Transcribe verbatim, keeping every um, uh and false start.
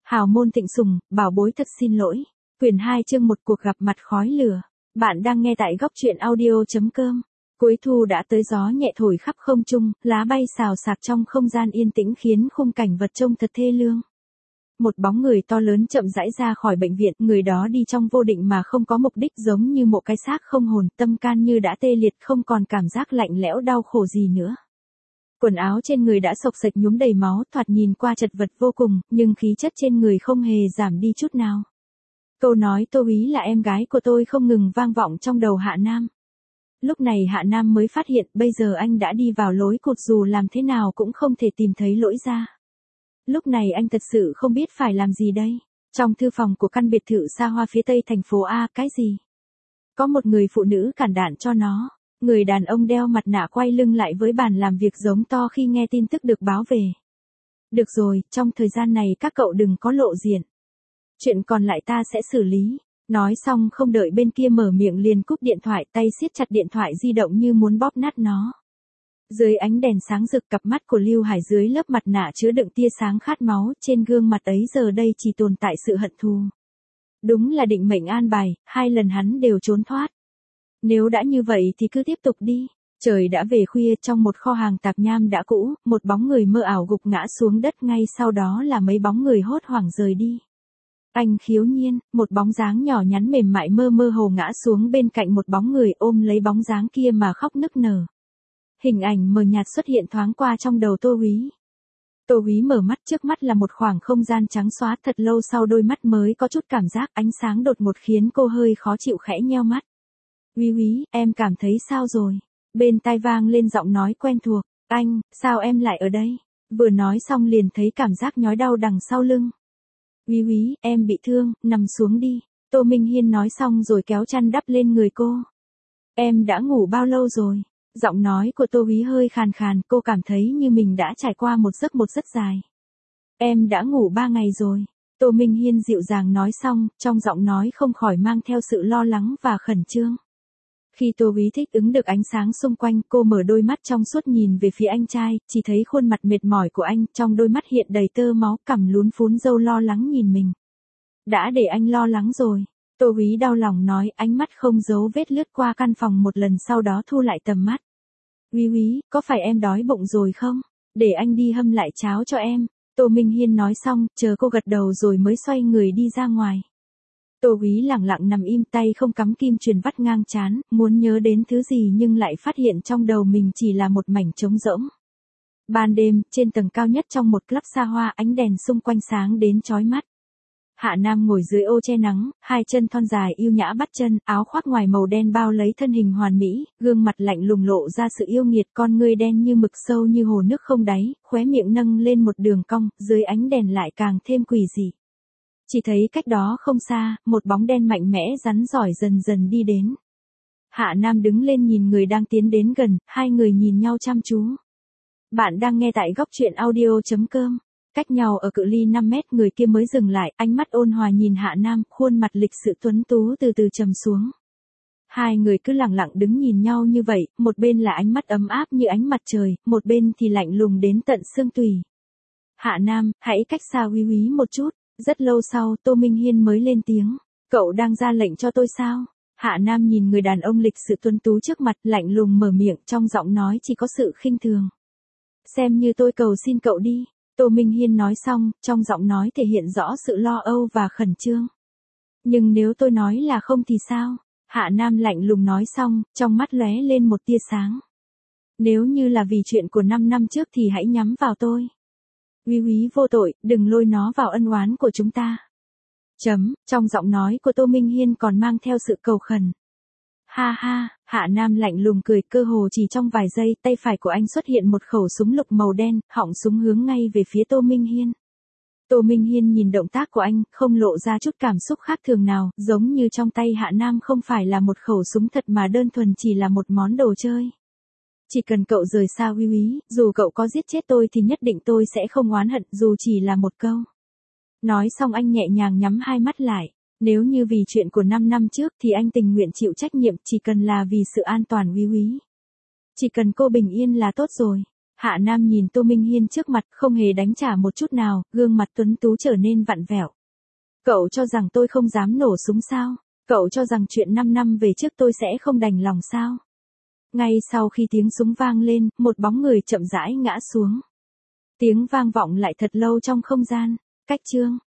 Hào môn Thịnh Sùng, bảo bối thật xin lỗi. Quyển hai chương một cuộc gặp mặt khói lửa. Bạn đang nghe tại góc truyện audio.com. Cuối thu đã tới, gió nhẹ thổi khắp không trung, lá bay xào xạc trong không gian yên tĩnh khiến khung cảnh vật trông thật thê lương. Một bóng người to lớn chậm rãi ra khỏi bệnh viện, người đó đi trong vô định mà không có mục đích, giống như một cái xác không hồn, tâm can như đã tê liệt, không còn cảm giác lạnh lẽo đau khổ gì nữa. Quần áo trên người đã xộc xệch nhuốm đầy máu, thoạt nhìn qua chật vật vô cùng, nhưng khí chất trên người không hề giảm đi chút nào. Câu nói Tô Úy là em gái của tôi không ngừng vang vọng trong đầu Hạ Nam. Lúc này Hạ Nam mới phát hiện bây giờ anh đã đi vào lối cụt, dù làm thế nào cũng không thể tìm thấy lối ra. Lúc này anh thật sự không biết phải làm gì đây. Trong thư phòng của căn biệt thự xa hoa phía tây thành phố A, cái gì? Có một người phụ nữ cản đạn cho nó. Người đàn ông đeo mặt nạ quay lưng lại với bàn làm việc giống to khi nghe tin tức được báo về. Được rồi, trong thời gian này các cậu đừng có lộ diện. Chuyện còn lại ta sẽ xử lý. Nói xong không đợi bên kia mở miệng liền cúp điện thoại, tay siết chặt điện thoại di động như muốn bóp nát nó. Dưới ánh đèn sáng rực, cặp mắt của Lưu Hải dưới lớp mặt nạ chứa đựng tia sáng khát máu, trên gương mặt ấy giờ đây chỉ tồn tại sự hận thù. Đúng là định mệnh an bài, hai lần hắn đều trốn thoát. Nếu đã như vậy thì cứ tiếp tục đi. Trời đã về khuya, trong một kho hàng tạp nham đã cũ, một bóng người mơ ảo gục ngã xuống đất, ngay sau đó là mấy bóng người hốt hoảng rời đi. Anh Khiếu Nhiên, một bóng dáng nhỏ nhắn mềm mại mơ mơ hồ ngã xuống bên cạnh một bóng người, ôm lấy bóng dáng kia mà khóc nức nở. Hình ảnh mờ nhạt xuất hiện thoáng qua trong đầu Tô Úy. Tô Úy mở mắt, trước mắt là một khoảng không gian trắng xóa, thật lâu sau đôi mắt mới có chút cảm giác, ánh sáng đột ngột khiến cô hơi khó chịu khẽ nheo mắt. Úy Úy, em cảm thấy sao rồi? Bên tai vang lên giọng nói quen thuộc. Anh, sao em lại ở đây? Vừa nói xong liền thấy cảm giác nhói đau đằng sau lưng. Úy Úy, em bị thương, nằm xuống đi. Tô Minh Hiên nói xong rồi kéo chăn đắp lên người cô. Em đã ngủ bao lâu rồi? Giọng nói của Tô Úy hơi khàn khàn, cô cảm thấy như mình đã trải qua một giấc một rất dài. Em đã ngủ ba ngày rồi. Tô Minh Hiên dịu dàng nói xong, trong giọng nói không khỏi mang theo sự lo lắng và khẩn trương. Khi Tô Úy thích ứng được ánh sáng xung quanh, cô mở đôi mắt trong suốt nhìn về phía anh trai, chỉ thấy khuôn mặt mệt mỏi của anh, trong đôi mắt hiện đầy tơ máu, cằm lún phún râu lo lắng nhìn mình. Đã để anh lo lắng rồi. Tô Úy đau lòng nói, ánh mắt không giấu vết lướt qua căn phòng một lần, sau đó thu lại tầm mắt. Úy Úy, có phải em đói bụng rồi không? Để anh đi hâm lại cháo cho em. Tô Minh Hiên nói xong, chờ cô gật đầu rồi mới xoay người đi ra ngoài. Tô Úy lặng lặng nằm im, tay không cắm kim chuyền vắt ngang trán, muốn nhớ đến thứ gì nhưng lại phát hiện trong đầu mình chỉ là một mảnh trống rỗng. Ban đêm, trên tầng cao nhất trong một club xa hoa, ánh đèn xung quanh sáng đến chói mắt. Hạ Nam ngồi dưới ô che nắng, hai chân thon dài yêu nhã bắt chân, áo khoác ngoài màu đen bao lấy thân hình hoàn mỹ, gương mặt lạnh lùng lộ ra sự yêu nghiệt, con ngươi đen như mực sâu như hồ nước không đáy, khóe miệng nâng lên một đường cong, dưới ánh đèn lại càng thêm quỷ dị. Chỉ thấy cách đó không xa, một bóng đen mạnh mẽ rắn giỏi dần dần đi đến. Hạ Nam đứng lên nhìn người đang tiến đến gần, hai người nhìn nhau chăm chú. Bạn đang nghe tại góc truyện audio.com. Cách nhau ở cự ly năm mét, người kia mới dừng lại, ánh mắt ôn hòa nhìn Hạ Nam, khuôn mặt lịch sự tuấn tú từ từ trầm xuống. Hai người cứ lặng lặng đứng nhìn nhau như vậy, một bên là ánh mắt ấm áp như ánh mặt trời, một bên thì lạnh lùng đến tận xương tủy. Hạ Nam, hãy cách xa Úy Úy một chút. Rất lâu sau, Tô Minh Hiên mới lên tiếng. Cậu đang ra lệnh cho tôi sao? Hạ Nam nhìn người đàn ông lịch sự tuấn tú trước mặt, lạnh lùng mở miệng, trong giọng nói chỉ có sự khinh thường. Xem như tôi cầu xin cậu đi. Tô Minh Hiên nói xong, trong giọng nói thể hiện rõ sự lo âu và khẩn trương. Nhưng nếu tôi nói là không thì sao? Hạ Nam lạnh lùng nói xong, trong mắt lóe lên một tia sáng. Nếu như là vì chuyện của năm năm trước thì hãy nhắm vào tôi. Úy Úy vô tội, đừng lôi nó vào ân oán của chúng ta. Chấm, trong giọng nói của Tô Minh Hiên còn mang theo sự cầu khẩn. Ha ha, Hạ Nam lạnh lùng cười, cơ hồ chỉ trong vài giây, tay phải của anh xuất hiện một khẩu súng lục màu đen, họng súng hướng ngay về phía Tô Minh Hiên. Tô Minh Hiên nhìn động tác của anh, không lộ ra chút cảm xúc khác thường nào, giống như trong tay Hạ Nam không phải là một khẩu súng thật mà đơn thuần chỉ là một món đồ chơi. Chỉ cần cậu rời xa Úy Úy, dù cậu có giết chết tôi thì nhất định tôi sẽ không oán hận, dù chỉ là một câu. Nói xong anh nhẹ nhàng nhắm hai mắt lại. Nếu như vì chuyện của năm năm trước thì anh tình nguyện chịu trách nhiệm, chỉ cần là vì sự an toàn Úy Úy. Chỉ cần cô bình yên là tốt rồi. Hạ Nam nhìn Tô Minh Hiên trước mặt không hề đánh trả một chút nào, gương mặt tuấn tú trở nên vặn vẹo. Cậu cho rằng tôi không dám nổ súng sao? Cậu cho rằng chuyện năm năm về trước tôi sẽ không đành lòng sao? Ngay sau khi tiếng súng vang lên, một bóng người chậm rãi ngã xuống. Tiếng vang vọng lại thật lâu trong không gian. Cách chương